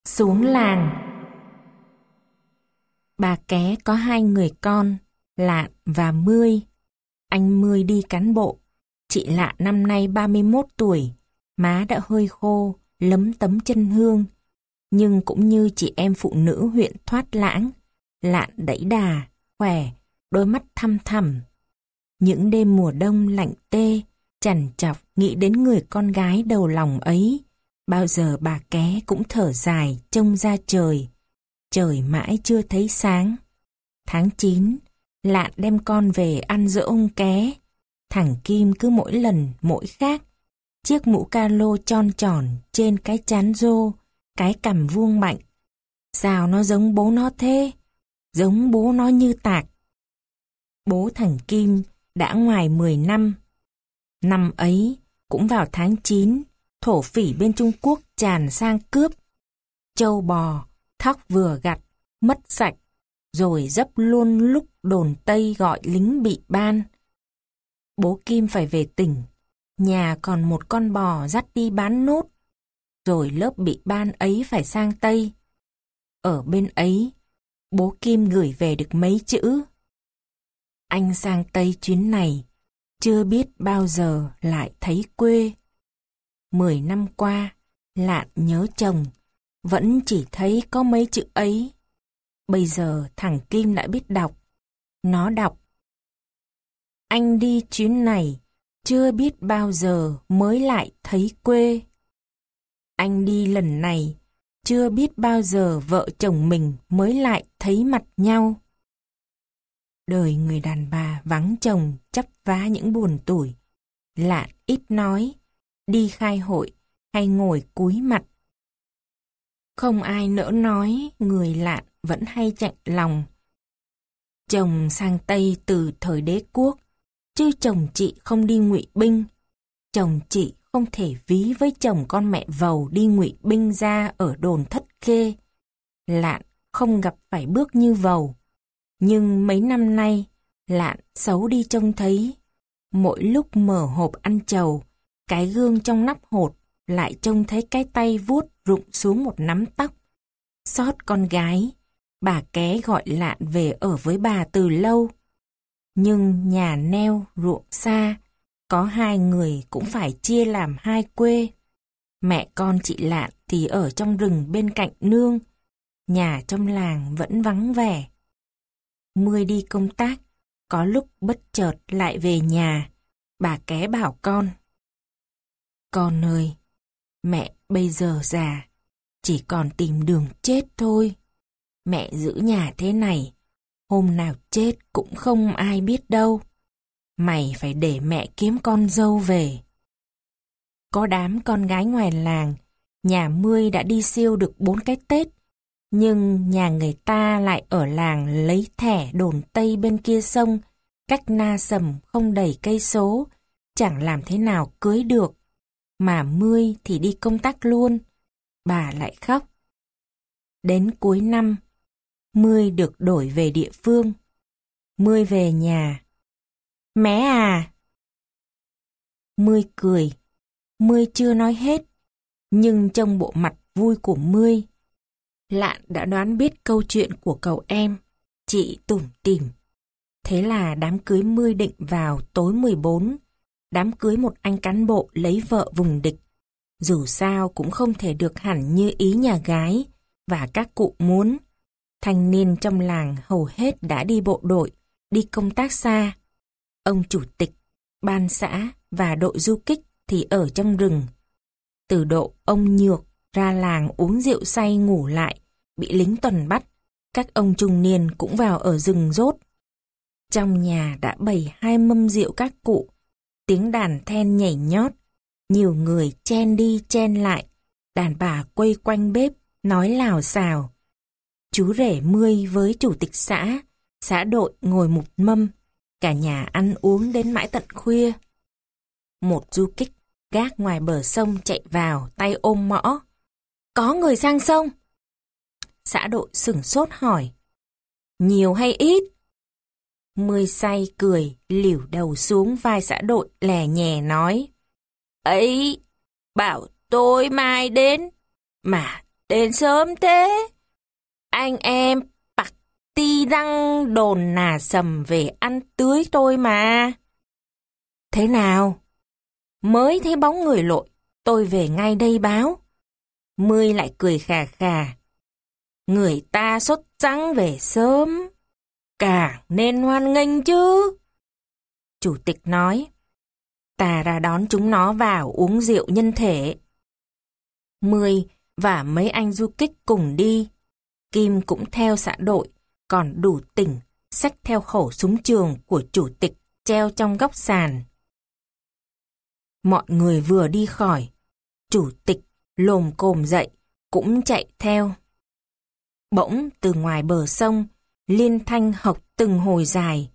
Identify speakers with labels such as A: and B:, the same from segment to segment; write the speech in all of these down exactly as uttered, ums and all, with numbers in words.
A: Xuống làng. Bà Ké có hai người con, Lạn và Mươi. Anh Mươi đi cán bộ. Chị Lạn năm nay ba mươi mốt tuổi, má đã hơi khô, lấm tấm chân hương. Nhưng cũng như chị em phụ nữ huyện Thoát Lãng, Lạn đẫy đà, khỏe, đôi mắt thăm thẳm. Những đêm mùa đông lạnh tê, chằn chọc nghĩ đến người con gái đầu lòng ấy. Bao giờ bà Ké cũng thở dài trông ra trời. Trời mãi chưa thấy sáng. Tháng chín, Lạn đem con về ăn giỗ ông Ké. Thằng Kim cứ mỗi lần mỗi khác. Chiếc mũ ca lô tròn tròn trên cái trán rô, cái cằm vuông mạnh. Sao nó giống bố nó thế? Giống bố nó như tạc. Bố thằng Kim đã ngoài mười năm. Năm ấy, cũng vào tháng chín, thổ phỉ bên Trung Quốc tràn sang cướp. Trâu bò, thóc vừa gặt, mất sạch, rồi dấp luôn lúc đồn Tây gọi lính bị ban. Bố Kim phải về tỉnh, nhà còn một con bò dắt đi bán nốt, rồi lớp bị ban ấy phải sang Tây. Ở bên ấy, bố Kim gửi về được mấy chữ: anh sang Tây chuyến này, chưa biết bao giờ lại thấy quê. Mười năm qua, Lạn nhớ chồng, vẫn chỉ thấy có mấy chữ ấy. Bây giờ thằng Kim đã biết đọc. Nó đọc: anh đi chuyến này, chưa biết bao giờ mới lại thấy quê. Anh đi lần này, chưa biết bao giờ vợ chồng mình mới lại thấy mặt nhau. Đời người đàn bà vắng chồng chắp vá những buồn tủi. Lạn ít nói, đi khai hội hay ngồi cúi mặt. Không ai nỡ nói, người Lạn vẫn hay chạnh lòng. Chồng sang Tây từ thời đế quốc, chứ chồng chị không đi ngụy binh. Chồng chị không thể ví với chồng con mẹ vầu đi ngụy binh ra ở đồn Thất Khê. Lạn không gặp phải bước như vầu. Nhưng mấy năm nay, Lạn xấu đi trông thấy. Mỗi lúc mở hộp ăn trầu, cái gương trong nắp hột lại trông thấy cái tay vuốt rụng xuống một nắm tóc. Xót con gái, bà Ké gọi Lạn về ở với bà từ lâu. Nhưng nhà neo ruộng xa, có hai người cũng phải chia làm hai quê. Mẹ con chị Lạn thì ở trong rừng bên cạnh nương, nhà trong làng vẫn vắng vẻ. Mươi đi công tác, có lúc bất chợt lại về nhà, bà Ké bảo con: con ơi, mẹ bây giờ già, chỉ còn tìm đường chết thôi. Mẹ giữ nhà thế này, hôm nào chết cũng không ai biết đâu. Mày phải để mẹ kiếm con dâu về. Có đám con gái ngoài làng, nhà Mươi đã đi siêu được bốn cái Tết, nhưng nhà người ta lại ở làng lấy thẻ đồn Tây bên kia sông, cách Na Sầm không đầy cây số, chẳng làm thế nào cưới được. Mà Mươi thì đi công tác luôn, bà lại khóc. Đến cuối năm, Mươi được đổi về địa phương. Mươi về nhà: mẹ à! Mươi cười. Mươi chưa nói hết, nhưng trong bộ mặt vui của Mươi, Lạn đã đoán biết câu chuyện của cậu em. Chị tủm tỉm. Thế là đám cưới Mươi định vào tối mười bốn, đám cưới một anh cán bộ lấy vợ vùng địch. Dù sao cũng không thể được hẳn như ý nhà gái và các cụ muốn. Thanh niên trong làng hầu hết đã đi bộ đội, đi công tác xa. Ông chủ tịch, ban xã và đội du kích thì ở trong rừng. Từ độ ông Nhược ra làng uống rượu say ngủ lại, bị lính tuần bắt, các ông trung niên cũng vào ở rừng rốt. Trong nhà đã bày hai mâm rượu các cụ, tiếng đàn then nhảy nhót, nhiều người chen đi chen lại, đàn bà quây quanh bếp, nói lào xào. Chú rể Mươi với chủ tịch xã, xã đội ngồi một mâm, cả nhà ăn uống đến mãi tận khuya. Một du kích gác ngoài bờ sông chạy vào, tay ôm mõ: có người sang sông. Xã đội sửng sốt hỏi: nhiều hay ít? Mươi say cười, lỉu đầu xuống vai xã đội lè nhè nói: ấy, bảo tôi mai đến, mà đến sớm thế? Anh em bạc ti đăng đồn nà sầm về ăn tưới tôi mà. Thế nào? Mới thấy bóng người lội, tôi về ngay đây báo. Mươi lại cười khà khà. Người ta sốt trắng về sớm, càng nên hoan nghênh chứ. Chủ tịch nói, ta ra đón chúng nó vào uống rượu nhân thể. Mươi và mấy anh du kích cùng đi. Kim cũng theo xã đội, còn đủ tỉnh, xách theo khẩu súng trường của chủ tịch treo trong góc sàn. Mọi người vừa đi khỏi, chủ tịch lồm cồm dậy, cũng chạy theo. Bỗng từ ngoài bờ sông, liên thanh hộc từng hồi dài.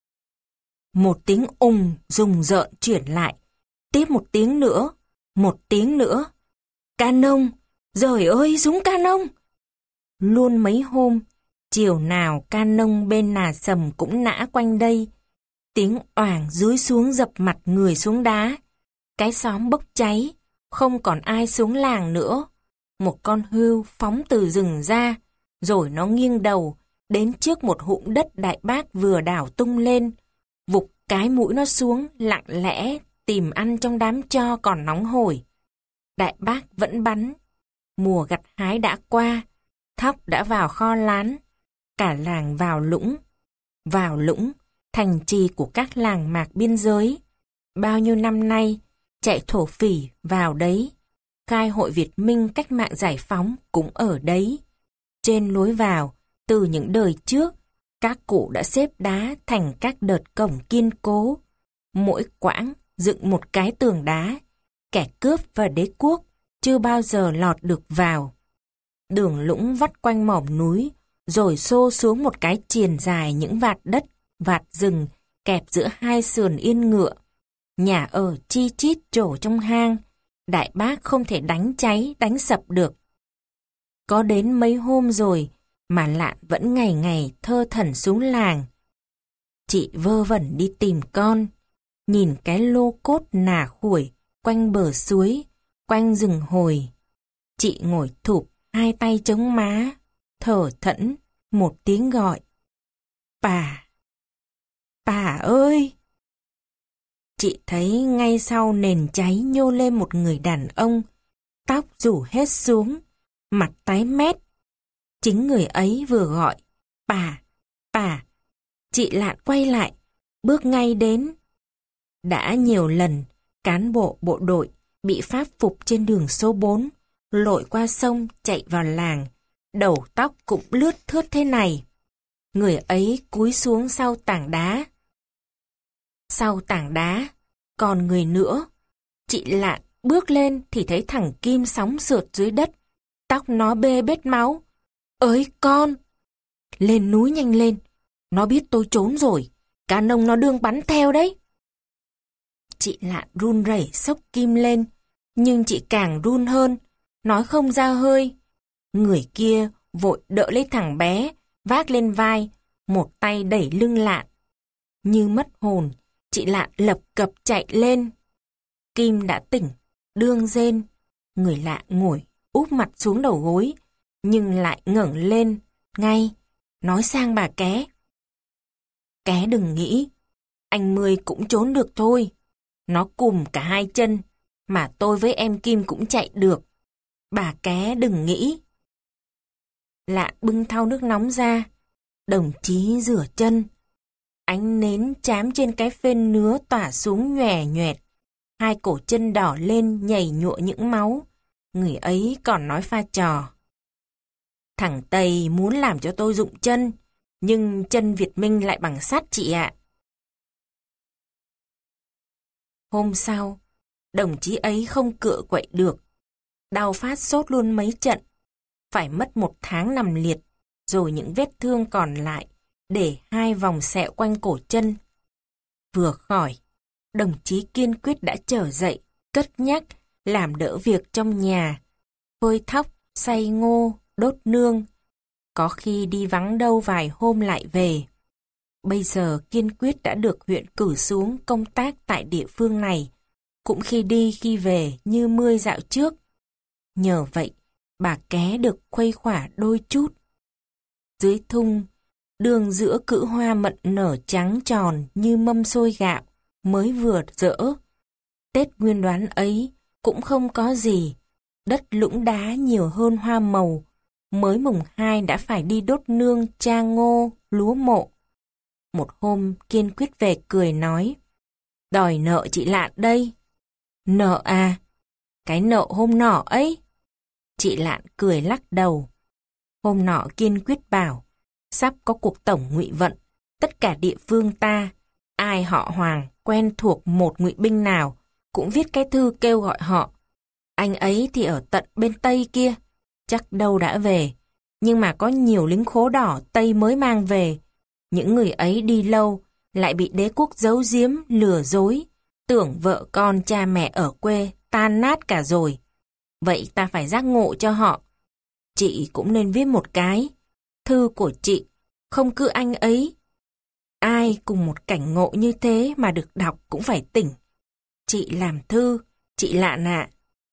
A: Một tiếng ùng rùng rợn chuyển lại, tiếp một tiếng nữa, một tiếng nữa. Canon, giời ơi, súng canon! Luôn mấy hôm, chiều nào canon bên nà sầm cũng nã quanh đây. Tiếng oảng dúi xuống dập mặt người xuống đá. Cái xóm bốc cháy, không còn ai xuống làng nữa. Một con hươu phóng từ rừng ra, rồi nó nghiêng đầu, đến trước một hụm đất đại bác vừa đảo tung lên. Vụt cái mũi nó xuống, lặng lẽ, tìm ăn trong đám tro còn nóng hổi. Đại bác vẫn bắn. Mùa gặt hái đã qua, thóc đã vào kho lán. Cả làng vào lũng. Vào lũng, thành trì của các làng mạc biên giới. Bao nhiêu năm nay, chạy thổ phỉ vào đấy. Khai hội Việt Minh cách mạng giải phóng cũng ở đấy. Trên lối vào, từ những đời trước, các cụ đã xếp đá thành các đợt cổng kiên cố. Mỗi quãng dựng một cái tường đá. Kẻ cướp và đế quốc chưa bao giờ lọt được vào. Đường lũng vắt quanh mỏm núi, rồi xô xuống một cái triền dài những vạt đất, vạt rừng, kẹp giữa hai sườn yên ngựa. Nhà ở chi chít trổ trong hang, đại bác không thể đánh cháy, đánh sập được. Có đến mấy hôm rồi mà Lạn vẫn ngày ngày thơ thẩn xuống làng. Chị vơ vẩn đi tìm con, nhìn cái lô cốt nà khuổi quanh bờ suối, quanh rừng hồi. Chị ngồi thụp hai tay chống má, thở thẫn một tiếng gọi. Bà! Bà ơi! Chị thấy ngay sau nền cháy nhô lên một người đàn ông, tóc rủ hết xuống, mặt tái mét. Chính người ấy vừa gọi, bà, bà. Chị Lạn quay lại, bước ngay đến. Đã nhiều lần, cán bộ bộ đội bị pháp phục trên đường số bốn, lội qua sông chạy vào làng, đầu tóc cũng lướt thướt thế này. Người ấy cúi xuống sau tảng đá. Sau tảng đá, còn người nữa. Chị Lạn bước lên thì thấy thằng Kim sóng sượt dưới đất, tóc nó bê bết máu. Ơi con! Lên núi nhanh lên, nó biết tôi trốn rồi, cá nông nó đương bắn theo đấy. Chị Lạn run rẩy xốc Kim lên, nhưng chị càng run hơn, nói không ra hơi. Người kia vội đỡ lấy thằng bé, vác lên vai, một tay đẩy lưng Lạn. Như mất hồn, chị Lạn lập cập chạy lên. Kim đã tỉnh, đương rên. Người lạ ngồi, úp mặt xuống đầu gối, nhưng lại ngẩng lên, ngay, nói sang bà Ké. Ké đừng nghĩ, anh Mười cũng trốn được thôi. Nó cùm cả hai chân, mà tôi với em Kim cũng chạy được. Bà Ké đừng nghĩ. Lạ bưng thau nước nóng ra, đồng chí rửa chân. Ánh nến chám trên cái phên nứa tỏa xuống nhòe nhoẹt. Hai cổ chân đỏ lên nhảy nhụa những máu. Người ấy còn nói pha trò. Thằng Tây muốn làm cho tôi rụng chân, nhưng chân Việt Minh lại bằng sắt chị ạ. Hôm sau, đồng chí ấy không cựa quậy được. Đau phát sốt luôn mấy trận. Phải mất một tháng nằm liệt, rồi những vết thương còn lại, để hai vòng sẹo quanh cổ chân. Vừa khỏi, đồng chí kiên quyết đã trở dậy, cất nhắc, làm đỡ việc trong nhà, phơi thóc, xay ngô, đốt nương. Có khi đi vắng đâu vài hôm lại về. Bây giờ kiên quyết đã được huyện cử xuống công tác tại địa phương này, cũng khi đi khi về như Mươi dạo trước. Nhờ vậy bà ké được khuây khỏa đôi chút. Dưới thung, đường giữa cữ hoa mận nở trắng tròn như mâm xôi gạo, mới vừa dỡ. Tết Nguyên Đán ấy cũng không có gì, đất lũng đá nhiều hơn hoa màu, mới mùng hai đã phải đi đốt nương cha ngô, lúa mộ. Một hôm Kiên quyết về cười nói, đòi nợ chị Lạn đây. Nợ à? Cái nợ hôm nọ ấy. Chị Lạn cười lắc đầu. Hôm nọ Kiên quyết bảo, sắp có cuộc tổng ngụy vận, tất cả địa phương ta, ai họ Hoàng quen thuộc một ngụy binh nào cũng viết cái thư kêu gọi họ. Anh ấy thì ở tận bên Tây kia, chắc đâu đã về, nhưng mà có nhiều lính khố đỏ Tây mới mang về. Những người ấy đi lâu, lại bị đế quốc giấu giếm, lừa dối, tưởng vợ con cha mẹ ở quê tan nát cả rồi. Vậy ta phải giác ngộ cho họ. Chị cũng nên viết một cái. Thư của chị, không cứ anh ấy. Ai cùng một cảnh ngộ như thế mà được đọc cũng phải tỉnh. Chị làm thư, chị Lạn ạ.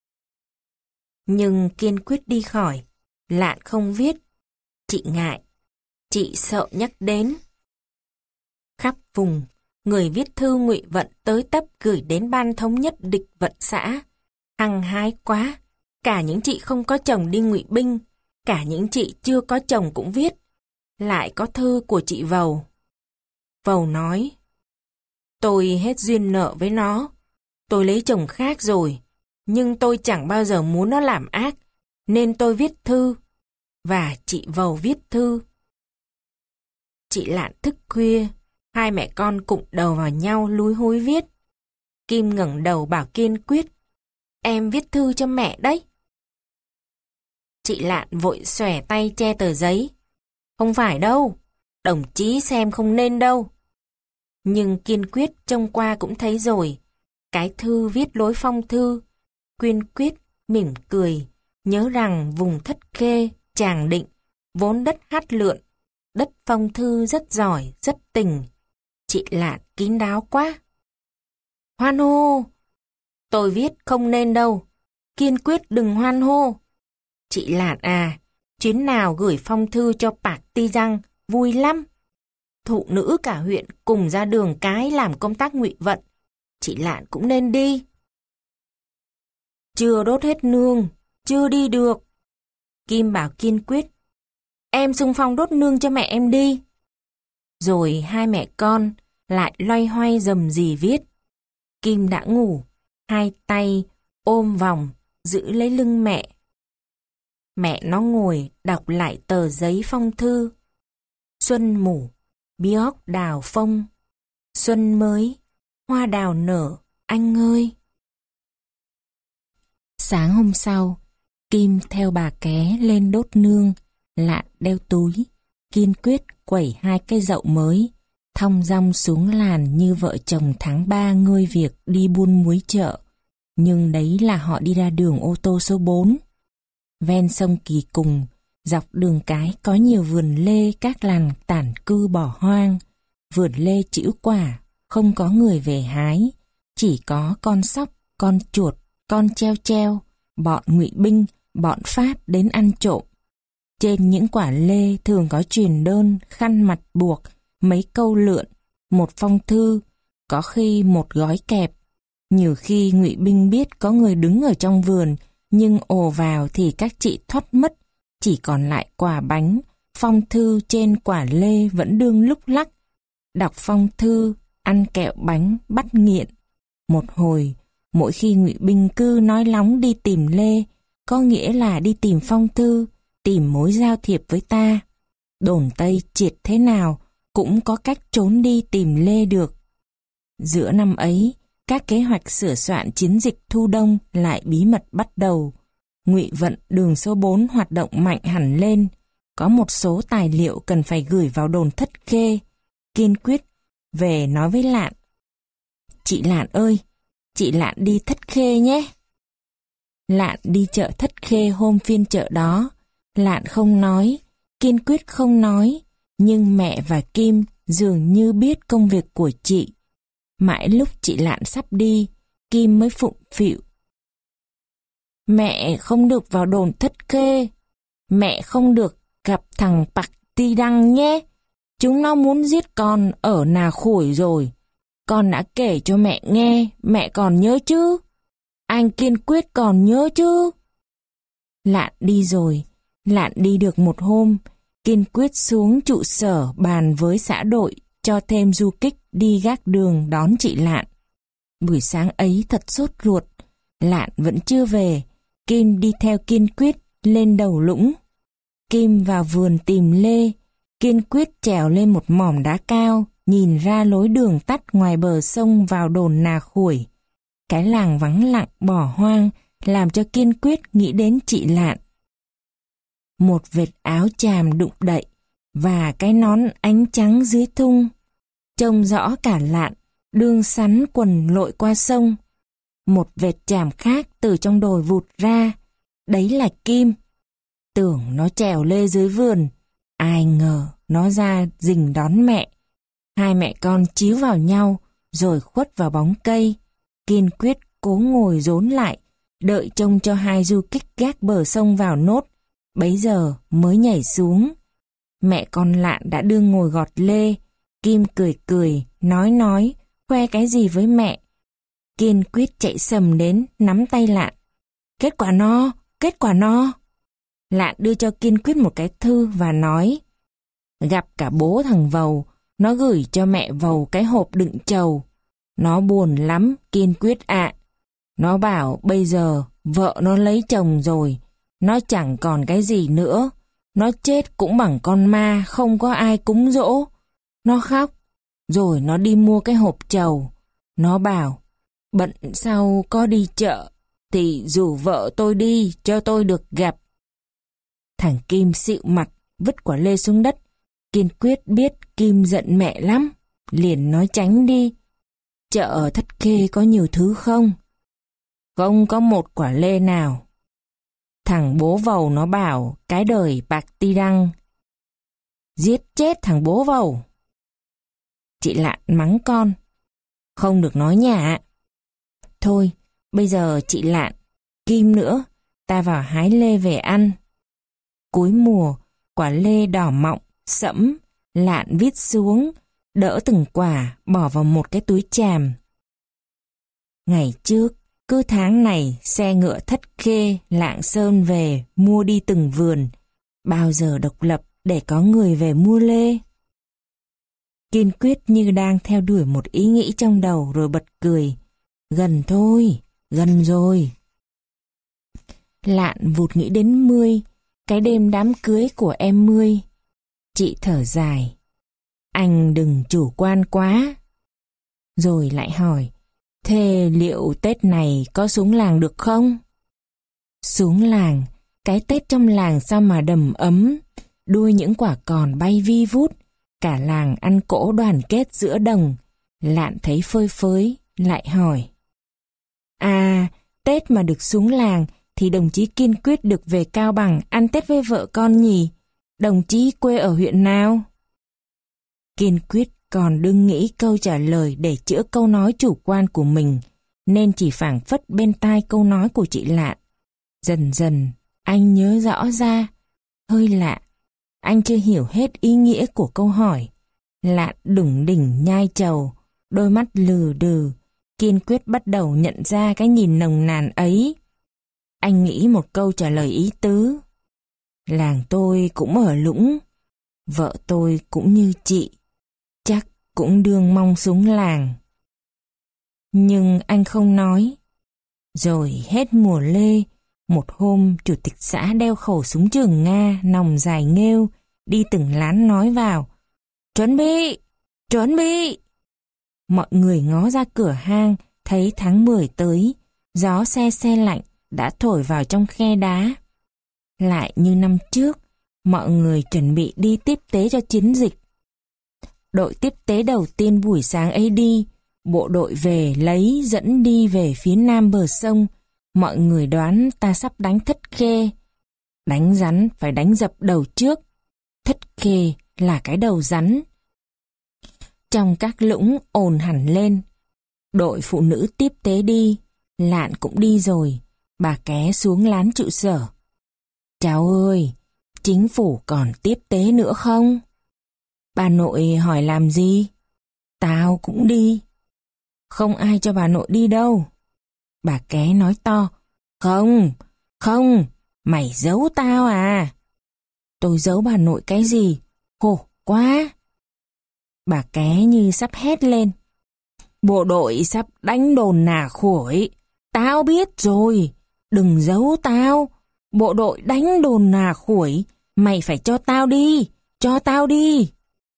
A: Nhưng Kiên quyết đi khỏi, Lạn không viết. Chị ngại, chị sợ nhắc đến. Khắp vùng, người viết thư ngụy vận tới tấp gửi đến ban thống nhất địch vận xã. Hăng hái quá, cả những chị không có chồng đi ngụy binh, cả những chị chưa có chồng cũng viết. Lại có thư của chị Vầu. Vầu nói, tôi hết duyên nợ với nó, tôi lấy chồng khác rồi, nhưng tôi chẳng bao giờ muốn nó làm ác, nên tôi viết thư. Và chị Vầu viết thư. Chị Lạn thức khuya, hai mẹ con cụm đầu vào nhau lúi húi viết. Kim ngẩng đầu bảo Kiên quyết, em viết thư cho mẹ đấy. Chị Lạn vội xòe tay che tờ giấy. Không phải đâu, đồng chí xem không nên đâu. Nhưng Kiên quyết trông qua cũng thấy rồi. Cái thư viết lối phong thư. Kiên quyết mỉm cười, nhớ rằng vùng Thất Khê, Tràng Định, vốn đất hát lượn, đất phong thư rất giỏi, rất tình. Chị Lạn kín đáo quá. Hoan hô! Tôi viết không nên đâu. Kiên quyết đừng hoan hô. Chị Lạn à, chuyến nào gửi phong thư cho Pạc Ti Răng, vui lắm. Thụ nữ cả huyện cùng ra đường cái làm công tác ngụy vận. Chị Lạn cũng nên đi. Chưa đốt hết nương, chưa đi được. Kim bảo Kiên quyết, em xung phong đốt nương cho mẹ em đi. Rồi hai mẹ con lại loay hoay rầm rì viết. Kim đã ngủ, hai tay ôm vòng, giữ lấy lưng mẹ. Mẹ nó ngồi đọc lại tờ giấy phong thư. Xuân mủ, bióc đào phông. Xuân mới, hoa đào nở, anh ơi. Sáng hôm sau, Kim theo bà ké lên đốt nương, Lạn đeo túi. Kiên quyết quẩy hai cây dậu mới, thong dong xuống làn như vợ chồng tháng ba ngơi việc đi buôn muối chợ. Nhưng đấy là họ đi ra đường ô tô số bốn. Ven sông Kỳ Cùng, dọc đường cái có nhiều vườn lê các làng tản cư bỏ hoang. Vườn lê trĩu quả, không có người về hái. Chỉ có con sóc, con chuột, con treo treo, bọn ngụy binh, bọn Pháp đến ăn trộm. Trên những quả lê thường có truyền đơn, khăn mặt buộc, mấy câu lượn, một phong thư, có khi một gói kẹp. Nhiều khi ngụy binh biết có người đứng ở trong vườn, nhưng ồ vào thì các chị thoát mất, chỉ còn lại quả bánh, phong thư trên quả lê vẫn đương lúc lắc. Đọc phong thư, ăn kẹo bánh, bắt nghiện. Một hồi, mỗi khi ngụy binh cứ nói lóng đi tìm lê, có nghĩa là đi tìm phong thư, tìm mối giao thiệp với ta. Đồn Tây triệt thế nào, cũng có cách trốn đi tìm lê được. Giữa năm ấy, các kế hoạch sửa soạn chiến dịch thu đông lại bí mật bắt đầu. Ngụy vận đường số bốn hoạt động mạnh hẳn lên. Có một số tài liệu cần phải gửi vào đồn Thất Khê. Kiên quyết về nói với Lạn. Chị Lạn ơi, chị Lạn đi Thất Khê nhé. Lạn đi chợ Thất Khê hôm phiên chợ đó. Lạn không nói, Kiên quyết không nói, nhưng mẹ và Kim dường như biết công việc của chị. Mãi lúc chị Lạn sắp đi, Kim mới phụng phịu. Mẹ không được vào đồn Thất Khê. Mẹ không được gặp thằng Bạc Ti Đăng nhé. Chúng nó muốn giết con ở Nà Khủi rồi. Con đã kể cho mẹ nghe, mẹ còn nhớ chứ? Anh Kiên Quyết còn nhớ chứ? Lạn đi rồi. Lạn đi được một hôm, Kiên Quyết xuống trụ sở bàn với xã đội cho thêm du kích đi gác đường đón chị Lạn. Buổi sáng ấy thật sốt ruột, Lạn vẫn chưa về. Kim đi theo Kiên Quyết lên đầu lũng. Kim vào vườn tìm Lê. Kiên Quyết trèo lên một mỏm đá cao, nhìn ra lối đường tắt ngoài bờ sông vào đồn Nà Khủi. Cái làng vắng lặng bỏ hoang làm cho Kiên Quyết nghĩ đến chị Lạn. Một vệt áo chàm đụng đậy và cái nón ánh trắng dưới thung. Trông rõ cả Lạn đương sắn quần lội qua sông. Một vệt chàm khác từ trong đồi vụt ra. Đấy là Kim. Tưởng nó trèo lê dưới vườn. Ai ngờ nó ra rình đón mẹ. Hai mẹ con chíu vào nhau rồi khuất vào bóng cây. Kiên Quyết cố ngồi rốn lại, đợi trông cho hai du kích gác bờ sông vào nốt. Bấy giờ mới nhảy xuống. Mẹ con Lạn đã đương ngồi gọt lê. Kim cười cười, nói nói, khoe cái gì với mẹ. Kiên Quyết chạy sầm đến, nắm tay Lạn. Kết quả no, kết quả no. Lạn đưa cho Kiên Quyết một cái thư và nói, gặp cả bố thằng Vầu, nó gửi cho mẹ Vầu cái hộp đựng trầu. Nó buồn lắm, Kiên Quyết ạ. Nó bảo bây giờ vợ nó lấy chồng rồi, nó chẳng còn cái gì nữa. Nó chết cũng bằng con ma, không có ai cúng dỗ. Nó khóc, rồi nó đi mua cái hộp trầu. Nó bảo, bận sau có đi chợ, thì rủ vợ tôi đi cho tôi được gặp. Thằng Kim xịu mặt, vứt quả lê xuống đất. Kiên Quyết biết Kim giận mẹ lắm, liền nói tránh đi. Chợ Thất Khê có nhiều thứ không? Không có một quả lê nào. Thằng bố Vầu nó bảo cái đời Bạc Ti Đăng. Giết chết thằng bố Vầu. Chị Lạn mắng con. Không được nói nhả. Thôi, bây giờ chị Lạn, Kim nữa, ta vào hái lê về ăn. Cuối mùa, quả lê đỏ mọng, sẫm, Lạn vít xuống, đỡ từng quả, bỏ vào một cái túi chàm. Ngày trước, cứ tháng này, xe ngựa Thất Khê, Lạng Sơn về, mua đi từng vườn. Bao giờ độc lập để có người về mua lê? Kiên Quyết như đang theo đuổi một ý nghĩ trong đầu rồi bật cười. Gần thôi, gần rồi. Lạn vụt nghĩ đến Mươi, cái đêm đám cưới của em Mươi. Chị thở dài. Anh đừng chủ quan quá. Rồi lại hỏi, thế liệu Tết này có xuống làng được không? Xuống làng, cái Tết trong làng sao mà đầm ấm, đuôi những quả còn bay vi vút, cả làng ăn cỗ đoàn kết giữa đồng. Lạn thấy phơi phới, lại hỏi. À, Tết mà được xuống làng thì đồng chí Kiên Quyết được về Cao Bằng ăn Tết với vợ con nhỉ? Đồng chí quê ở huyện nào? Kiên Quyết còn đừng nghĩ câu trả lời để chữa câu nói chủ quan của mình, nên chỉ phảng phất bên tai câu nói của chị Lạn. Dần dần, anh nhớ rõ ra. Hơi lạ, anh chưa hiểu hết ý nghĩa của câu hỏi. Lạn đủng đỉnh nhai trầu, đôi mắt lừ đừ. Kiên Quyết bắt đầu nhận ra cái nhìn nồng nàn ấy. Anh nghĩ một câu trả lời ý tứ. Làng tôi cũng ở lũng, vợ tôi cũng như chị, chắc cũng đương mong xuống làng. Nhưng anh không nói. Rồi hết mùa lê, một hôm chủ tịch xã đeo khẩu súng trường Nga nòng dài nghêu, đi từng lán nói vào. Chuẩn bị, chuẩn bị. Mọi người ngó ra cửa hang, thấy tháng mười tới, gió se se lạnh đã thổi vào trong khe đá. Lại như năm trước, mọi người chuẩn bị đi tiếp tế cho chiến dịch. Đội tiếp tế đầu tiên buổi sáng ấy đi, bộ đội về lấy dẫn đi về phía nam bờ sông. Mọi người đoán ta sắp đánh Thất Khê. Đánh rắn phải đánh dập đầu trước. Thất Khê là cái đầu rắn. Trong các lũng ồn hẳn lên. Đội phụ nữ tiếp tế đi, Lạn cũng đi rồi. Bà Ké xuống lán trụ sở. Cháu ơi, chính phủ còn tiếp tế nữa không? Bà nội hỏi làm gì? Tao cũng đi. Không ai cho bà nội đi đâu. Bà Ké nói to. Không, không, mày giấu tao à? Tôi giấu bà nội cái gì? Khổ quá. Bà Ké như sắp hét lên. Bộ đội sắp đánh đồn Nà Khuổi. Tao biết rồi, đừng giấu tao. Bộ đội đánh đồn Nà Khuổi, mày phải cho tao đi, cho tao đi.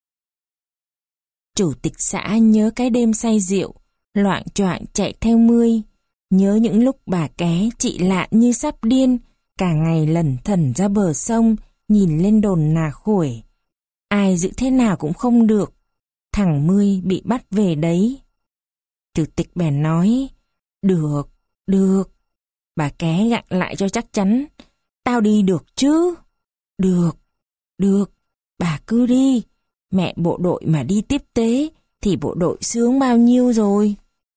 A: Chủ tịch xã nhớ cái đêm say rượu, loạng choạng chạy theo Mươi. Nhớ những lúc bà Ké chị Lạn như sắp điên, cả ngày lẩn thẩn ra bờ sông, nhìn lên đồn Nà Khuổi. Ai giữ thế nào cũng không được. Thằng Mươi bị bắt về đấy. Chủ tịch bèn nói, được, được. Bà Ké gặng lại cho chắc chắn, tao đi được chứ? Được, được, bà cứ đi. Mẹ bộ đội mà đi tiếp tế thì bộ đội sướng bao nhiêu rồi.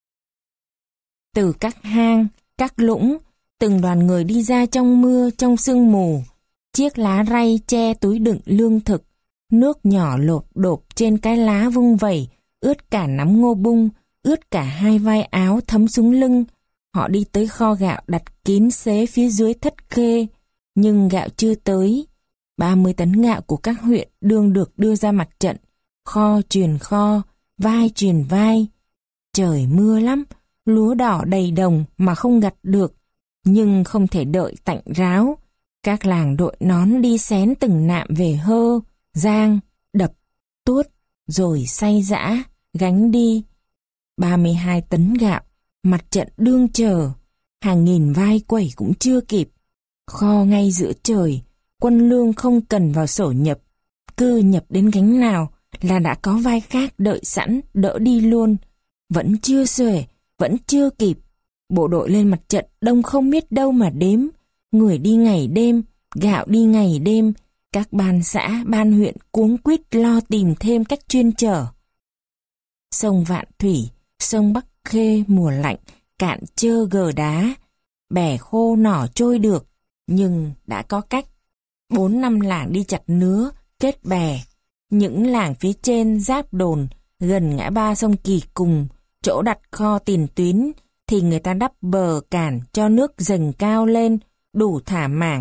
A: Từ các hang, các lũng, từng đoàn người đi ra trong mưa, trong sương mù. Chiếc lá ray che túi đựng lương thực, nước nhỏ lộp độp trên cái lá vung vẩy, ướt cả nắm ngô bung, ướt cả hai vai áo thấm xuống lưng. Họ đi tới kho gạo đặt kín xế phía dưới Thất Khê, nhưng gạo chưa tới. ba mươi tấn gạo của các huyện đương được đưa ra mặt trận, kho truyền kho, vai truyền vai. Trời mưa lắm, lúa đỏ đầy đồng mà không gặt được, nhưng không thể đợi tạnh ráo. Các làng đội nón đi xén từng nạm về Hơ, Giang, Đập, Tuốt, rồi xay giã, gánh đi. ba mươi hai tấn gạo, mặt trận đương chờ, hàng nghìn vai quẩy cũng chưa kịp. Kho ngay giữa trời, quân lương không cần vào sổ nhập, cứ nhập đến gánh nào là đã có vai khác đợi sẵn đỡ đi luôn. Vẫn chưa xuể, vẫn chưa kịp. Bộ đội lên mặt trận đông không biết đâu mà đếm. Người đi ngày đêm, gạo đi ngày đêm. Các ban xã, ban huyện cuống quýt lo tìm thêm cách chuyên chở. Sông Vạn Thủy, sông Bắc Khê mùa lạnh, cạn trơ gờ đá. Bè khô nỏ trôi được, nhưng đã có cách. Bốn năm làng đi chặt nứa, kết bè. Những làng phía trên giáp đồn, gần ngã ba sông Kỳ Cùng, chỗ đặt kho tiền tuyến, thì người ta đắp bờ cản cho nước dâng cao lên, đủ thả mảng.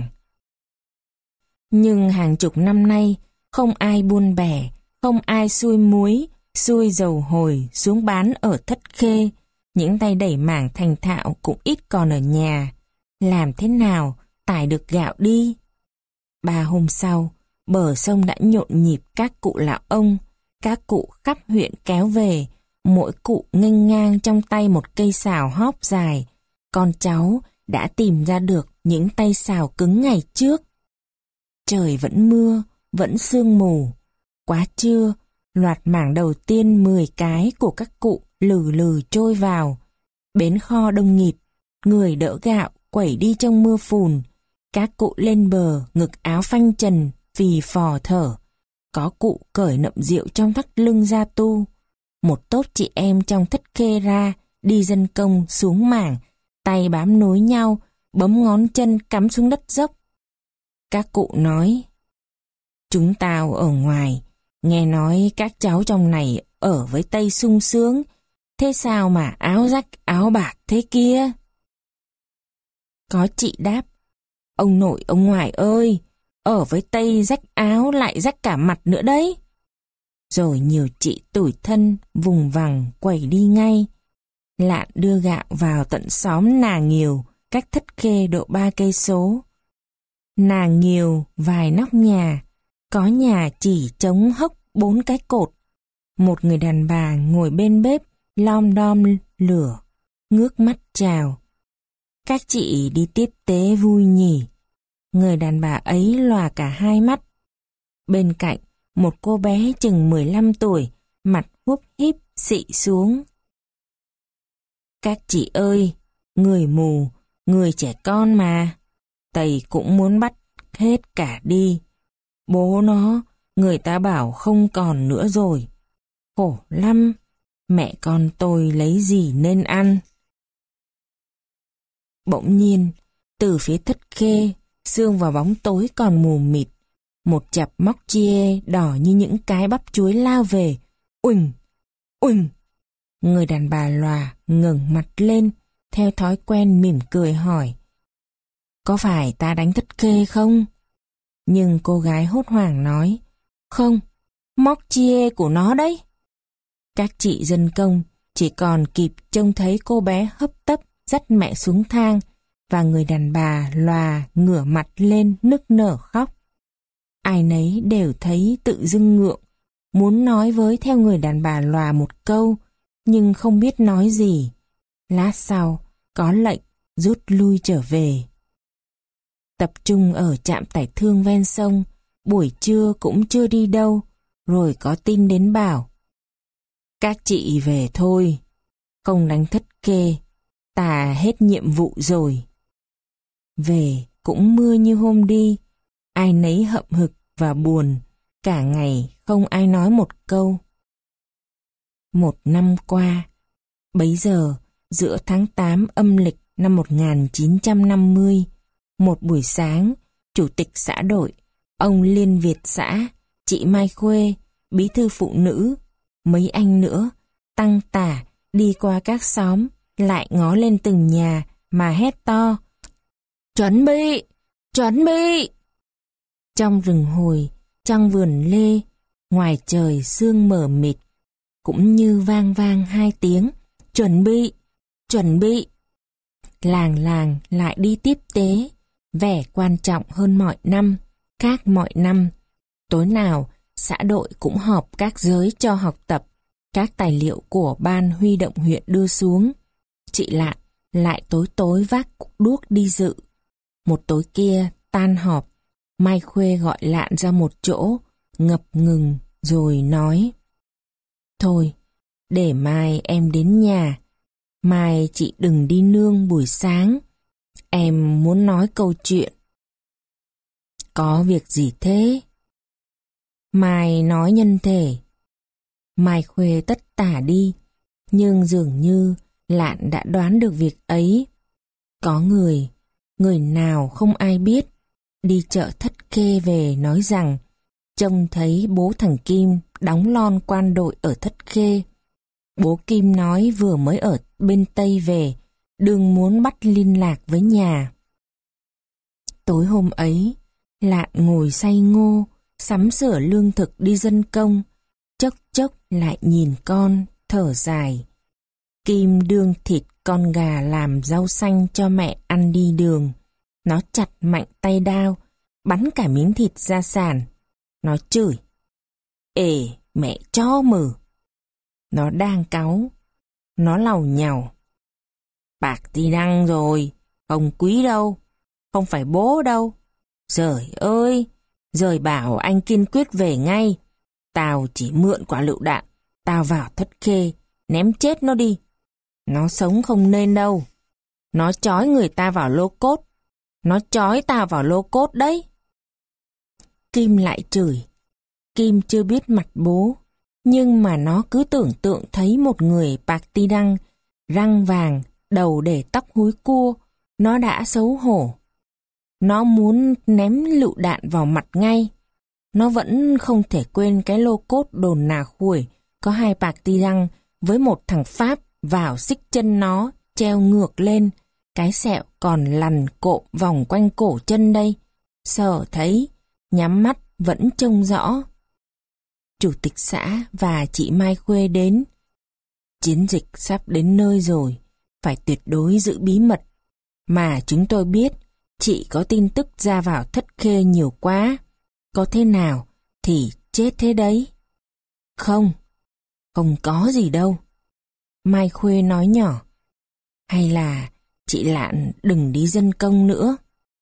A: Nhưng hàng chục năm nay, không ai buôn bè, không ai xuôi muối, xuôi dầu hồi xuống bán ở Thất Khê. Những tay đẩy mảng thành thạo cũng ít còn ở nhà. Làm thế nào tải được gạo đi? Ba hôm sau, bờ sông đã nhộn nhịp các cụ lão ông, các cụ khắp huyện kéo về, mỗi cụ nghênh ngang trong tay một cây sào hóp dài. Con cháu đã tìm ra được những tay sào cứng ngày trước. Trời vẫn mưa, vẫn sương mù. Quá trưa, loạt mảng đầu tiên mười cái của các cụ lừ lừ trôi vào. Bến kho đông nghịt, người đỡ gạo quẩy đi trong mưa phùn. Các cụ lên bờ, ngực áo phanh trần, phì phò thở. Có cụ cởi nậm rượu trong thắt lưng ra tu. Một tốp chị em trong Thất Khê ra, đi dân công xuống mảng, tay bám nối nhau, bấm ngón chân cắm xuống đất dốc. Các cụ nói, chúng tao ở ngoài, nghe nói các cháu trong này ở với Tây sung sướng, thế sao mà áo rách áo bạc thế kia? Có chị đáp, ông nội ông ngoại ơi, ở với Tây rách áo lại rách cả mặt nữa đấy. Rồi nhiều chị tủi thân vùng vằng quẩy đi ngay. Lạn đưa gạo vào tận xóm Nà Nghiều, cách Thất Khê độ ba cây số. Nà Nghiều vài nóc nhà, có nhà chỉ trống hốc bốn cái cột. Một người đàn bà ngồi bên bếp lom đom lửa, ngước mắt chào. Các chị đi tiếp tế vui nhỉ? Người đàn bà ấy lòa cả hai mắt. Bên cạnh, một cô bé chừng mười lăm tuổi, mặt húp híp xị xuống. Các chị ơi, người mù, người trẻ con mà. Tây cũng muốn bắt hết cả đi. Bố nó, người ta bảo không còn nữa rồi. Khổ lắm, mẹ con tôi lấy gì nên ăn? Bỗng nhiên, Từ phía Thất Khê, sương vào bóng tối còn mù mịt. Một chặp móc chia đỏ như những cái bắp chuối lao về. Uỳnh! Uỳnh! Người đàn bà lòa ngẩng mặt lên, theo thói quen mỉm cười hỏi. Có phải ta đánh Thất Khê không? Nhưng cô gái hốt hoảng nói. Không, móc chia của nó đấy. Các chị dân công chỉ còn kịp trông thấy cô bé hấp tấp dắt mẹ xuống thang, và người đàn bà lòa ngửa mặt lên nức nở khóc. Ai nấy đều thấy tự dưng ngượng, muốn nói với theo người đàn bà lòa một câu, nhưng không biết nói gì. Lát sau, có lệnh rút lui trở về. Tập trung ở trạm tải thương ven sông, buổi trưa cũng chưa đi đâu, rồi có tin đến bảo. Các chị về thôi, không đánh Thất Khê, ta hết nhiệm vụ rồi. Về cũng mưa như hôm đi, ai nấy hậm hực và buồn, cả ngày không ai nói một câu. Một năm qua, bấy giờ giữa tháng tám âm lịch năm một nghìn chín trăm năm mươi, một buổi sáng, chủ tịch xã đội, ông Liên Việt xã, chị Mai Khuê, bí thư phụ nữ, mấy anh nữa, tăng tả đi qua các xóm, lại ngó lên từng nhà mà hét to. Chuẩn bị! Chuẩn bị! Trong rừng hồi, trong vườn lê, ngoài trời sương mờ mịt, cũng như vang vang hai tiếng. Chuẩn bị! Chuẩn bị! Làng làng lại đi tiếp tế, vẻ quan trọng hơn mọi năm, khác mọi năm. Tối nào, xã đội cũng họp các giới cho học tập, các tài liệu của ban huy động huyện đưa xuống. Chị Lạn lại tối tối vác đuốc đi dự. Một tối kia, tan họp, Mai Khuê gọi Lạn ra một chỗ, ngập ngừng rồi nói. Thôi, để mai em đến nhà. Mai chị đừng đi nương buổi sáng. Em muốn nói câu chuyện. Có việc gì thế? Mai nói nhân thể. Mai Khuê tất tả đi, nhưng dường như Lạn đã đoán được việc ấy. Có người, người nào không ai biết, đi chợ Thất Khê về nói rằng trông thấy bố thằng Kim đóng lon quan đội ở Thất Khê. Bố Kim nói vừa mới ở bên Tây về, đừng muốn bắt liên lạc với nhà. Tối hôm ấy, Lạn ngồi xay ngô, sắm sửa lương thực đi dân công, chốc chốc lại nhìn con, thở dài. Kim đương thịt con gà làm rau xanh cho mẹ ăn đi đường. Nó chặt mạnh tay đao, bắn cả miếng thịt ra sàn. Nó chửi. Ê, mẹ chó mừ. Nó đang cáu. Nó làu nhàu. Bạc thì đăng rồi, không quý đâu, không phải bố đâu. Giời ơi, rời bảo anh kiên quyết về ngay. Tao chỉ mượn quả lựu đạn, tao vào Thất Khê, ném chết nó đi. Nó sống không nên đâu. Nó trói người ta vào lô cốt. Nó trói tao vào lô cốt đấy. Kim lại chửi. Kim chưa biết mặt bố, nhưng mà nó cứ tưởng tượng thấy một người bạc ti đăng, răng vàng, đầu để tóc húi cua, nó đã xấu hổ. Nó muốn ném lựu đạn vào mặt ngay. Nó vẫn không thể quên cái lô cốt đồn nà khuổi, có hai bạc ti đăng với một thằng Pháp vào xích chân nó, treo ngược lên, cái sẹo còn lằn cộm vòng quanh cổ chân đây. Sợ thấy, nhắm mắt vẫn trông rõ. Chủ tịch xã và chị Mai Khuê đến. Chiến dịch sắp đến nơi rồi, phải tuyệt đối giữ bí mật. Mà chúng tôi biết, chị có tin tức ra vào Thất Khê nhiều quá. Có thế nào thì chết thế đấy. Không, không có gì đâu. Mai Khuê nói nhỏ. Hay là chị Lạn đừng đi dân công nữa.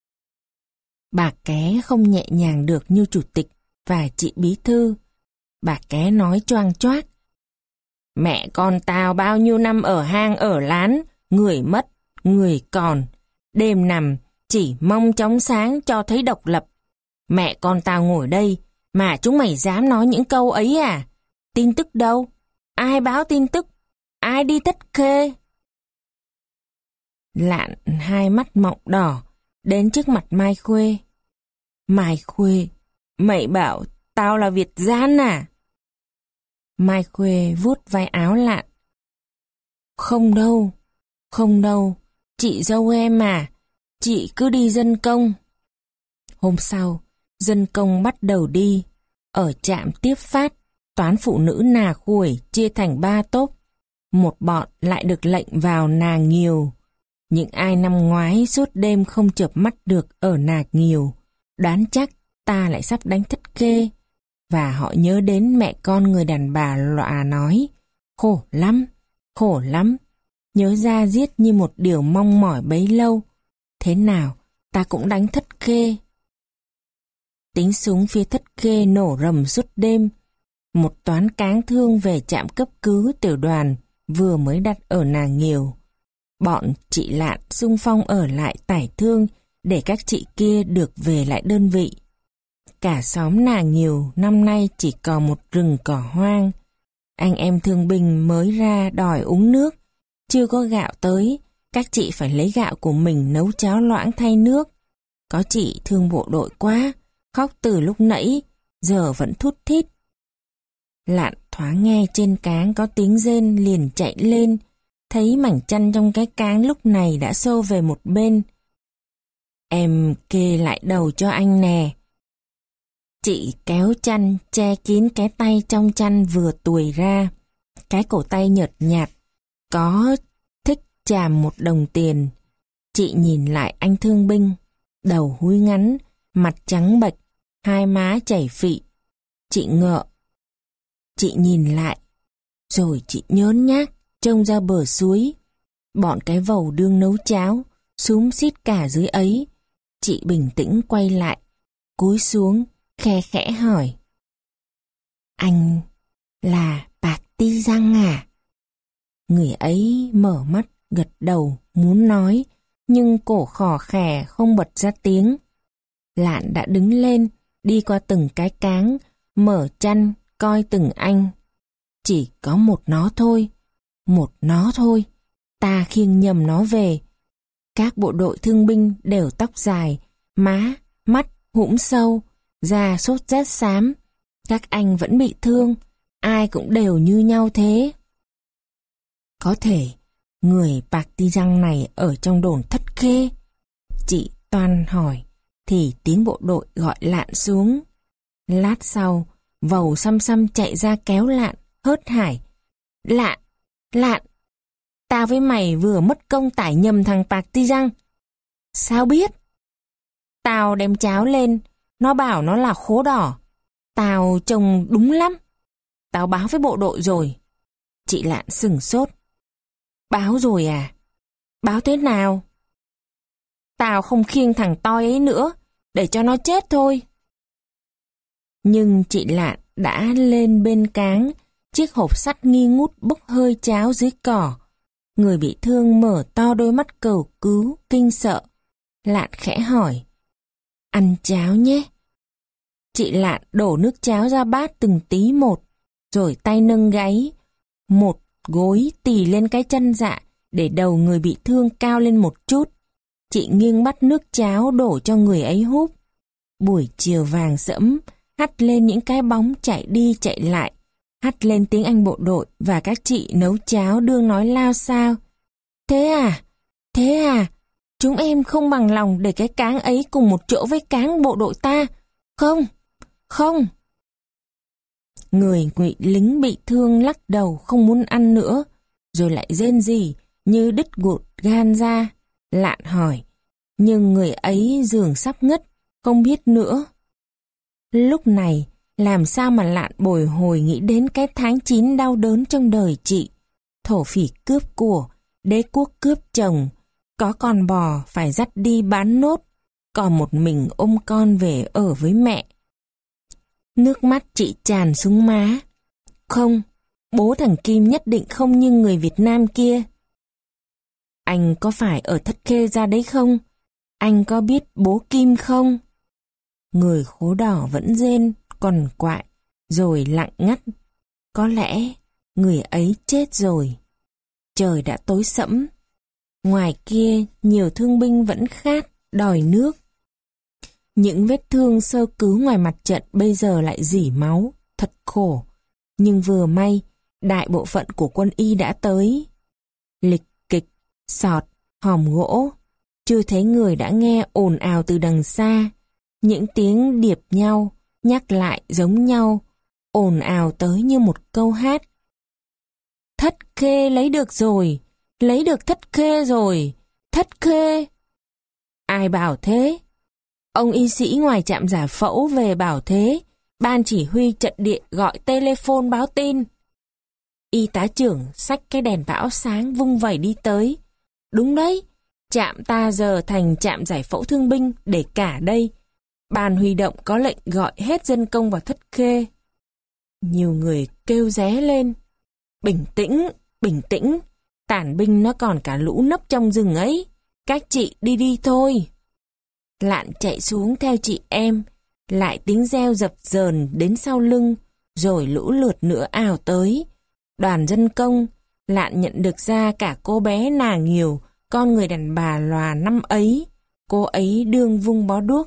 A: Bà Ké không nhẹ nhàng được như chủ tịch và chị bí thư. Bà Ké nói choang choác. Mẹ con tao bao nhiêu năm ở hang ở lán, người mất, người còn. Đêm nằm chỉ mong chóng sáng cho thấy độc lập. Mẹ con tao ngồi đây mà chúng mày dám nói những câu ấy à? Tin tức đâu? Ai báo tin tức? Ai đi Thất Khê? Lạn hai mắt mọng đỏ, đến trước mặt Mai Khuê. Mai Khuê, mày bảo tao là Việt gian à? Mai Khuê vuốt vai áo Lạn. Không đâu, không đâu, chị dâu em à, chị cứ đi dân công. Hôm sau, dân công bắt đầu đi. Ở trạm tiếp phát, toán phụ nữ Nà Khuổi chia thành ba tốp. Một bọn lại được lệnh vào Nà Nghiều. Những ai năm ngoái suốt đêm không chợp mắt được ở Nà Nghiều, đoán chắc ta lại sắp đánh Thất Khê. Và họ nhớ đến mẹ con người đàn bà lọa nói, khổ lắm, khổ lắm, nhớ ra giết như một điều mong mỏi bấy lâu. Thế nào, ta cũng đánh Thất Khê. Tiếng súng phía Thất Khê nổ rầm suốt đêm. Một toán cáng thương về trạm cấp cứu tiểu đoàn vừa mới đặt ở Nà Nghiều. Bọn chị Lạn xung phong ở lại tải thương để các chị kia được về lại đơn vị. Cả xóm Nà Nghiều năm nay chỉ còn một rừng cỏ hoang. Anh em thương binh mới ra đòi uống nước. Chưa có gạo tới, các chị phải lấy gạo của mình nấu cháo loãng thay nước. Có chị thương bộ đội quá, khóc từ lúc nãy, giờ vẫn thút thít. Lạn thoáng nghe trên cáng có tiếng rên liền chạy lên, thấy mảnh chăn trong cái cáng lúc này đã xô về một bên. Em kê lại đầu cho anh nè. Chị kéo chăn che kín cái tay trong chăn vừa tuồi ra. Cái cổ tay nhợt nhạt, có thích chàm một đồng tiền. Chị nhìn lại anh thương binh, đầu húi ngắn, mặt trắng bệch, hai má chảy phị. Chị ngợ. Chị nhìn lại, rồi chị nhớn nhác trông ra bờ suối. Bọn cái vầu đương nấu cháo, xúm xít cả dưới ấy. Chị bình tĩnh quay lại, cúi xuống, khe khẽ hỏi. Anh là Bạc Ti Răng à? Người ấy mở mắt, gật đầu, muốn nói, nhưng cổ khò khè không bật ra tiếng. Lạn đã đứng lên, đi qua từng cái cáng, mở chăn, coi từng anh. Chỉ có một nó thôi, một nó thôi, ta khiêng nhầm nó về. Các bộ đội thương binh đều tóc dài, má, mắt, hũm sâu, da sốt rét xám. Các anh vẫn bị thương, ai cũng đều như nhau thế. Có thể, người Bạc Ti Răng này ở trong đồn Thất Khê. Chị toan hỏi, thì tiếng bộ đội gọi Lạn xuống. Lát sau, vầu xăm xăm chạy ra kéo Lạn, hớt hải. Lạn, Lạn, tao với mày vừa mất công tải nhầm thằng Bạc Ti Răng. Sao biết? Tao đem cháo lên, nó bảo nó là khố đỏ. Tao trông đúng lắm. Tao báo với bộ đội rồi. Chị Lạn sửng sốt. Báo rồi à? Báo thế nào? Tao không khiêng thằng toi ấy nữa, để cho nó chết thôi. Nhưng chị Lạn đã lên bên cáng, chiếc hộp sắt nghi ngút bốc hơi cháo dưới cỏ. Người bị thương mở to đôi mắt cầu cứu, kinh sợ. Lạn khẽ hỏi. Ăn cháo nhé. Chị Lạn đổ nước cháo ra bát từng tí một, rồi tay nâng gáy. Một gối tì lên cái chân dạ, để đầu người bị thương cao lên một chút. Chị nghiêng bát nước cháo đổ cho người ấy húp. Buổi chiều vàng sẫm, hắt lên những cái bóng chạy đi chạy lại, hắt lên tiếng anh bộ đội và các chị nấu cháo đương nói lao sao. Thế à, thế à, chúng em không bằng lòng để cái cáng ấy cùng một chỗ với cáng bộ đội ta. Không, không. Người ngụy lính bị thương lắc đầu không muốn ăn nữa, rồi lại rên rỉ như đứt gụt gan ra. Lạn hỏi, nhưng người ấy dường sắp ngất, không biết nữa. Lúc này, làm sao mà Lạn bồi hồi nghĩ đến cái tháng chín đau đớn trong đời chị. Thổ phỉ cướp của, đế quốc cướp chồng, có con bò phải dắt đi bán nốt, còn một mình ôm con về ở với mẹ. Nước mắt chị tràn xuống má. Không, bố thằng Kim nhất định không như người Việt Nam kia. Anh có phải ở Thất Khê ra đấy không? Anh có biết bố Kim không? Người khố đỏ vẫn rên, quằn quại, rồi lặng ngắt. Có lẽ người ấy chết rồi. Trời đã tối sẫm. Ngoài kia nhiều thương binh vẫn khát, đòi nước. Những vết thương sơ cứu ngoài mặt trận bây giờ lại rỉ máu, thật khổ. Nhưng vừa may, đại bộ phận của quân y đã tới. Lịch kịch, sọt, hòm gỗ. Chưa thấy người đã nghe ồn ào từ đằng xa. Những tiếng điệp nhau, nhắc lại giống nhau, ồn ào tới như một câu hát. Thất khê lấy được rồi, lấy được thất khê rồi, thất khê. Ai bảo thế? Ông y sĩ ngoài trạm giải phẫu về bảo thế, ban chỉ huy trận địa gọi telephone báo tin. Y tá trưởng xách cái đèn bão sáng vung vẩy đi tới. Đúng đấy, trạm ta giờ thành trạm giải phẫu thương binh để cả đây. Ban huy động có lệnh gọi hết dân công vào thất khê. Nhiều người kêu ré lên. Bình tĩnh, bình tĩnh, tản binh nó còn cả lũ nấp trong rừng ấy. Các chị đi đi thôi. Lạn chạy xuống theo chị em, lại tiếng reo dập dờn đến sau lưng, rồi lũ lượt nữa ào tới. Đoàn dân công, Lạn nhận được ra cả cô bé nàng nhiều, con người đàn bà lòa năm ấy, cô ấy đương vung bó đuốc.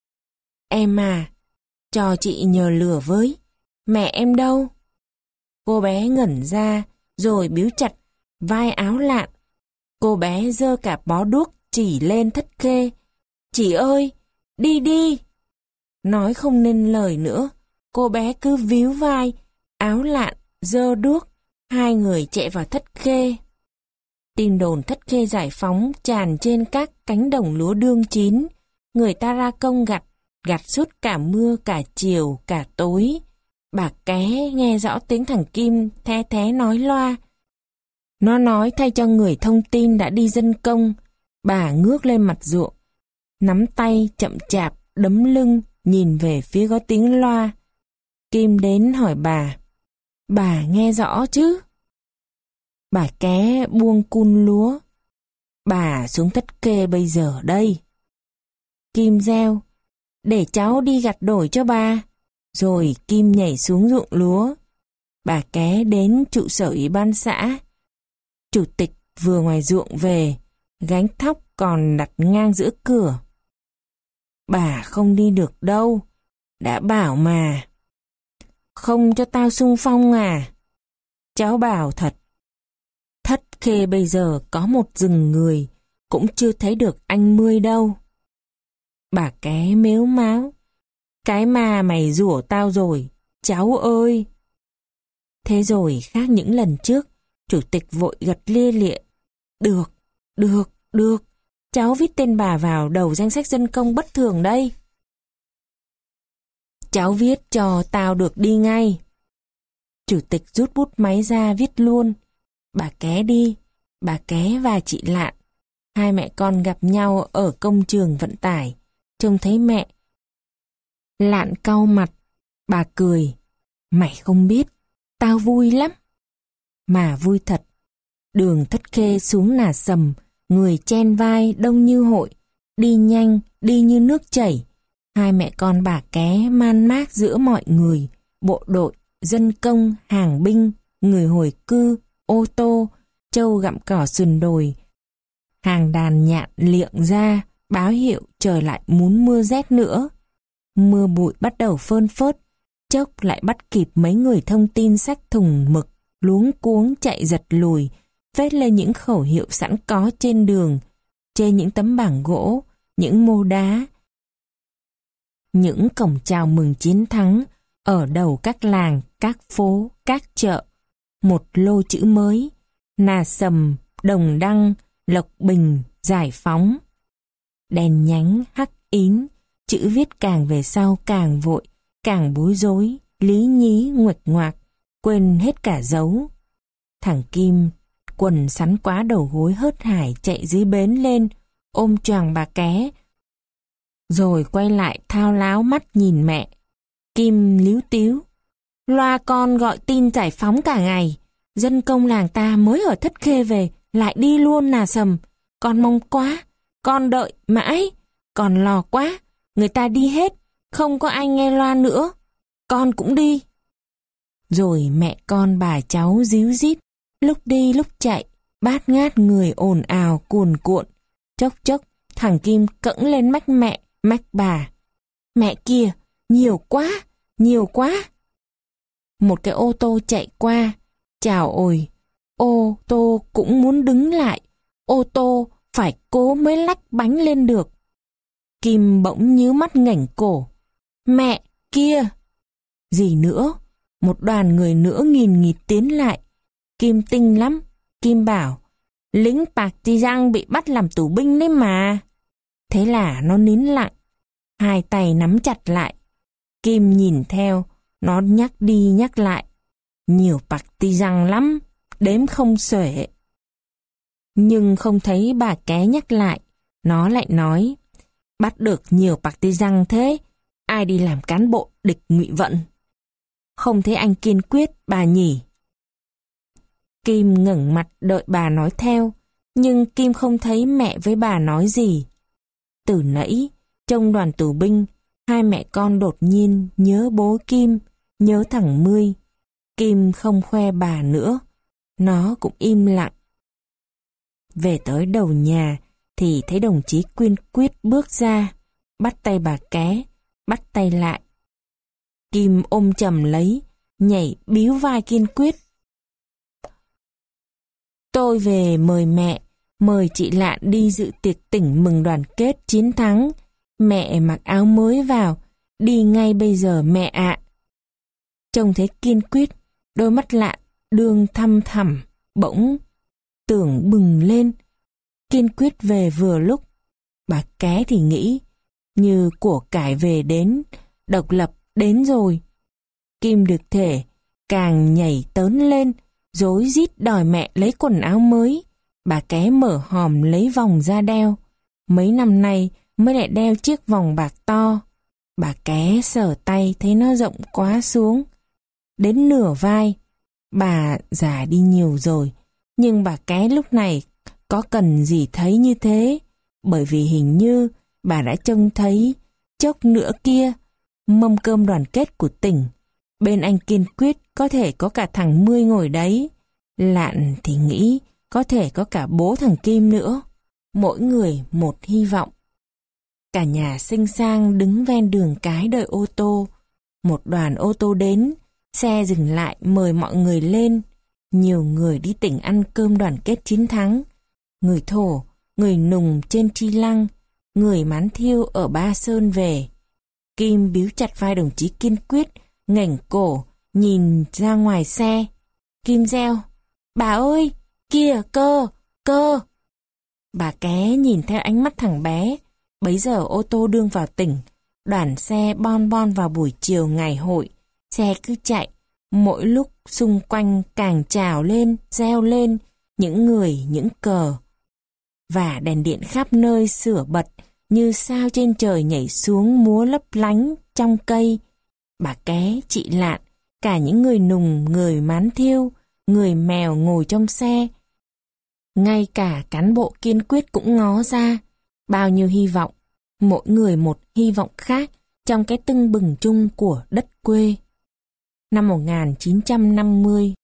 A: Em à, cho chị nhờ lửa với, mẹ em đâu? Cô bé ngẩn ra, rồi biếu chặt vai áo Lạn. Cô bé giơ cả bó đuốc chỉ lên thất khê. Chị ơi, đi đi. Nói không nên lời nữa, cô bé cứ víu vai, áo Lạn, giơ đuốc, hai người chạy vào thất khê. Tin đồn thất khê giải phóng tràn trên các cánh đồng lúa đương chín. Người ta ra công gặt, gặt suốt cả mưa, cả chiều, cả tối. Bà Ké nghe rõ tiếng thằng Kim the thé nói loa. Nó nói thay cho người thông tin đã đi dân công. Bà ngước lên mặt ruộng, nắm tay chậm chạp, đấm lưng, nhìn về phía có tiếng loa. Kim đến hỏi bà. Bà nghe rõ chứ? Bà Ké buông cun lúa. Bà xuống thất khê bây giờ đây. Kim reo. Để cháu đi gặt đổi cho bà. Rồi Kim nhảy xuống ruộng lúa. Bà Ké đến trụ sở ủy ban xã. Chủ tịch vừa ngoài ruộng về, gánh thóc còn đặt ngang giữa cửa. Bà không đi được đâu, đã bảo mà. Không cho tao xung phong à? Cháu bảo thật. Thất khê bây giờ có một rừng người, cũng chưa thấy được anh Mươi đâu. Bà Ké mếu máo. Cái mà mày rủa tao rồi, cháu ơi. Thế rồi khác những lần trước, chủ tịch vội gật lia lịa. Được, được, được, cháu viết tên bà vào đầu danh sách dân công bất thường đây. Cháu viết cho tao được đi ngay. Chủ tịch rút bút máy ra viết luôn. Bà Ké đi, bà Ké và chị Lạn. Hai mẹ con gặp nhau ở công trường vận tải. Trông thấy mẹ. Lạn cau mặt, bà cười. Mày không biết, tao vui lắm. Mà vui thật. Đường thất khê xuống Nà Sầm, người chen vai đông như hội, đi nhanh, đi như nước chảy. Hai mẹ con bà Ké man mác giữa mọi người, bộ đội, dân công, hàng binh, người hồi cư, ô tô, trâu gặm cỏ sườn đồi. Hàng đàn nhạn liệng ra, báo hiệu trời lại muốn mưa rét nữa. Mưa bụi bắt đầu phơn phớt, chốc lại bắt kịp mấy người thông tin xách thùng mực, luống cuống chạy giật lùi, vét lên những khẩu hiệu sẵn có trên đường, trên những tấm bảng gỗ, những mô đá, những cổng chào mừng chiến thắng, ở đầu các làng, các phố, các chợ. Một lô chữ mới, Nà Sầm, Đồng Đăng, Lộc Bình, Giải Phóng. Đèn nhánh, hắc ín, chữ viết càng về sau càng vội, càng bối rối, lý nhí nguệch ngoạc, quên hết cả dấu. Thằng Kim, quần sắn quá đầu gối hớt hải chạy dưới bến lên, ôm choàng bà Ké. Rồi quay lại thao láo mắt nhìn mẹ. Kim líu tíu. Loa con gọi tin giải phóng cả ngày. Dân công làng ta mới ở Thất Khê về, lại đi luôn Nà Sầm. Con mong quá, con đợi mãi, còn lò quá. Người ta đi hết, không có ai nghe loa nữa. Con cũng đi. Rồi mẹ con bà cháu díu dít, lúc đi lúc chạy, bát ngát người ồn ào cuồn cuộn. Chốc chốc, Thằng Kim cẫng lên mách mẹ, mách bà. Mẹ kia, nhiều quá, nhiều quá. Một cái ô tô chạy qua. Chào ôi, ô tô cũng muốn đứng lại. Ô tô phải cố mới lách bánh lên được. Kim bỗng nhíu mắt ngẩng cổ. Mẹ kia! Gì nữa? Một đoàn người nữa nghìn nghịt tiến lại. Kim tinh lắm. Kim bảo, lính Partizan bị bắt làm tù binh đấy mà. Thế là nó nín lặng. Hai tay nắm chặt lại. Kim nhìn theo, nó nhắc đi nhắc lại. Nhiều Partizan lắm, đếm không xuể. Nhưng không thấy bà Ké nhắc lại. Nó lại nói, bắt được nhiều Partizan thế, ai đi làm cán bộ địch ngụy vận? Không thấy anh kiên quyết, bà nhỉ? Kim ngẩng mặt đợi bà nói theo, nhưng Kim không thấy mẹ với bà nói gì. Từ nãy, trong đoàn tù binh, hai mẹ con đột nhiên nhớ bố Kim, nhớ thằng Mươi. Kim không khoe bà nữa, nó cũng im lặng. Về tới đầu nhà thì thấy đồng chí Quyên Quyết bước ra, bắt tay bà Ké, bắt tay lại. Kim ôm chầm lấy, nhảy bíu vai Kiên Quyết. Tôi về mời mẹ, mời chị Lạn đi dự tiệc tỉnh mừng đoàn kết chiến thắng. Mẹ mặc áo mới vào, đi ngay bây giờ mẹ ạ. Trông thấy Kiên Quyết, đôi mắt Lạn đương thăm thẳm, bỗng tưởng bừng lên. Kiên Quyết về vừa lúc, bà Ké thì nghĩ, như của cải về đến, độc lập đến rồi. Kim được thể, càng nhảy tớn lên, rối rít đòi mẹ lấy quần áo mới. Bà Ké mở hòm lấy vòng ra đeo. Mấy năm nay mới lại đeo chiếc vòng bạc to. Bà Ké sờ tay thấy nó rộng quá xuống, đến nửa vai. Bà già đi nhiều rồi, nhưng bà Ké lúc này có cần gì thấy như thế, bởi vì hình như bà đã trông thấy chốc nữa kia mâm cơm đoàn kết của tỉnh. Bên anh Kiên Quyết có thể có cả thằng Mươi ngồi đấy. Lạn thì nghĩ có thể có cả bố thằng Kim nữa. Mỗi người một hy vọng. Cả nhà xinh sang đứng ven đường cái đợi ô tô. Một đoàn ô tô đến, xe dừng lại mời mọi người lên. Nhiều người đi tỉnh ăn cơm đoàn kết chiến thắng. Người Thổ, người Nùng trên Tri Lăng, người Mán Thiêu ở Ba Sơn về. Kim bíu chặt vai đồng chí Kiên Quyết, ngẩng cổ, nhìn ra ngoài xe. Kim reo, bà ơi, kìa cơ, cơ. Bà Ké nhìn theo ánh mắt thằng bé. Bấy giờ ô tô đương vào tỉnh, đoàn xe bon bon vào buổi chiều ngày hội. Xe cứ chạy, mỗi lúc xung quanh càng trào lên, reo lên, những người, những cờ. Và đèn điện khắp nơi sửa bật, như sao trên trời nhảy xuống múa lấp lánh trong cây. Bà Ké, chị Lạn, cả những người Nùng, người Mán Thiêu, người Mèo ngồi trong xe. Ngay cả cán bộ Kiên Quyết cũng ngó ra. Bao nhiêu hy vọng, mỗi người một hy vọng khác trong cái tưng bừng chung của đất quê. Năm một nghìn chín trăm năm mươi,